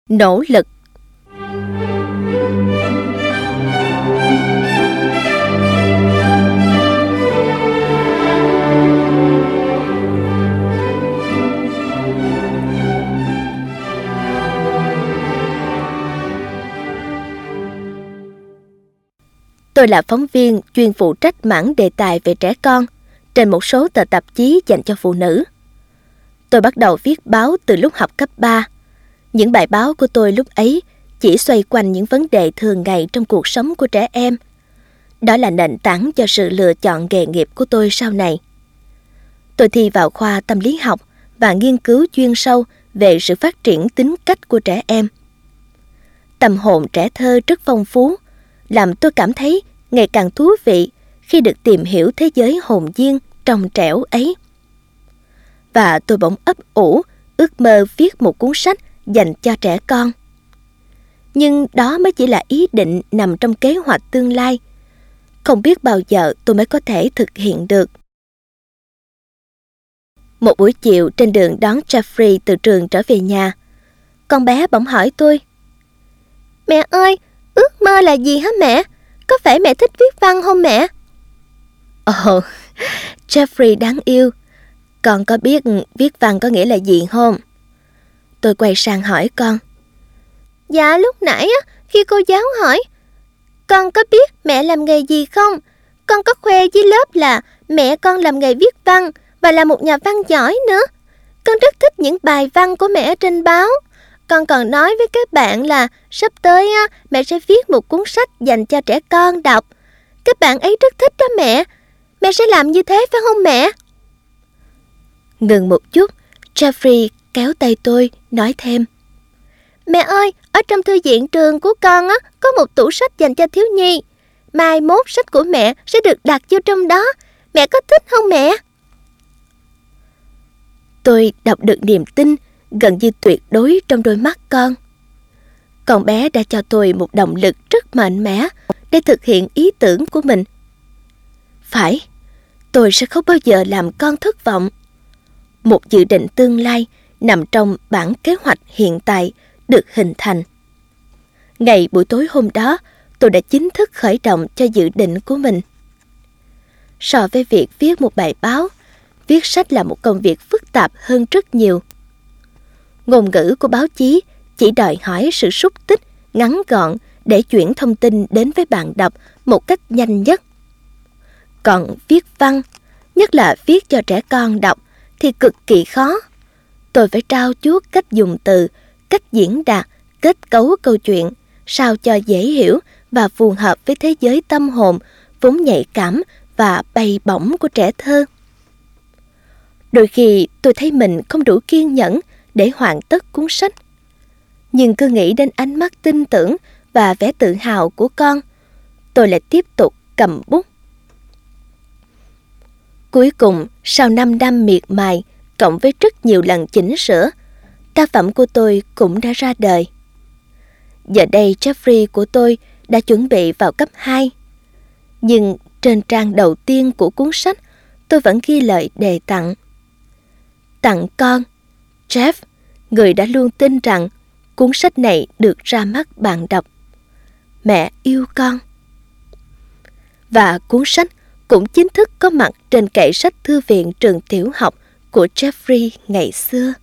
Nỗ lực. Tôi là phóng viên chuyên phụ trách mảng đề tài về trẻ con trên một số tờ tạp chí dành cho phụ nữ. Tôi bắt đầu viết báo từ lúc học cấp 3. Những bài báo của tôi lúc ấy chỉ xoay quanh những vấn đề thường ngày trong cuộc sống của trẻ em. Đó là nền tảng cho sự lựa chọn nghề nghiệp của tôi sau này. Tôi thi vào khoa tâm lý học và nghiên cứu chuyên sâu về sự phát triển tính cách của trẻ em. Tâm hồn trẻ thơ rất phong phú, làm tôi cảm thấy ngày càng thú vị khi được tìm hiểu thế giới hồn nhiên trong trẻo ấy. Và tôi bỗng ấp ủ ước mơ viết một cuốn sách dành cho trẻ con. Nhưng đó mới chỉ là ý định nằm trong kế hoạch tương lai. Không biết bao giờ tôi mới có thể thực hiện được. Một buổi chiều trên đường đón Jeffrey từ trường trở về nhà, con bé bỗng hỏi tôi: "Mẹ ơi, ước mơ là gì hả mẹ? Có phải mẹ thích viết văn không mẹ?" Ồ, Jeffrey đáng yêu, con có biết viết văn có nghĩa là gì không? Tôi quay sang hỏi con. Dạ lúc nãy khi cô giáo hỏi con có biết mẹ làm nghề gì không, con có khoe với lớp là mẹ con làm nghề viết văn và là một nhà văn giỏi nữa. Con rất thích những bài văn của mẹ ở trên báo. Con còn nói với các bạn là sắp tới mẹ sẽ viết một cuốn sách dành cho trẻ con đọc. Các bạn ấy rất thích đó mẹ. Mẹ sẽ làm như thế phải không mẹ? Ngừng một chút, Jeffrey kéo tay tôi nói thêm: "Mẹ ơi, ở trong thư viện trường của con có một tủ sách dành cho thiếu nhi. Mai mốt sách của mẹ sẽ được đặt vô trong đó. Mẹ có thích không mẹ?" Tôi đọc được niềm tin gần như tuyệt đối trong đôi mắt con. Con bé đã cho tôi một động lực rất mạnh mẽ để thực hiện ý tưởng của mình. Phải, tôi sẽ không bao giờ làm con thất vọng. Một dự định tương lai nằm trong bản kế hoạch hiện tại được hình thành. Ngày buổi tối hôm đó, tôi đã chính thức khởi động cho dự định của mình. So với việc viết một bài báo, viết sách là một công việc phức tạp hơn rất nhiều. Ngôn ngữ của báo chí chỉ đòi hỏi sự xúc tích, ngắn gọn để chuyển thông tin đến với bạn đọc một cách nhanh nhất. Còn viết văn, nhất là viết cho trẻ con đọc, thì cực kỳ khó. Tôi phải trau chuốt cách dùng từ, cách diễn đạt, kết cấu câu chuyện, sao cho dễ hiểu và phù hợp với thế giới tâm hồn, vốn nhạy cảm và bay bổng của trẻ thơ. Đôi khi tôi thấy mình không đủ kiên nhẫn để hoàn tất cuốn sách. Nhưng cứ nghĩ đến ánh mắt tin tưởng và vẻ tự hào của con, tôi lại tiếp tục cầm bút. Cuối cùng, sau 5 năm miệt mài, cộng với rất nhiều lần chỉnh sửa, tác phẩm của tôi cũng đã ra đời. Giờ đây Jeffrey của tôi đã chuẩn bị vào cấp 2. Nhưng trên trang đầu tiên của cuốn sách, tôi vẫn ghi lời đề tặng: "Tặng con, Jeff, người đã luôn tin rằng cuốn sách này được ra mắt bạn đọc. Mẹ yêu con." Và cuốn sách cũng chính thức có mặt trên kệ sách thư viện trường tiểu học của Jeffrey ngày xưa.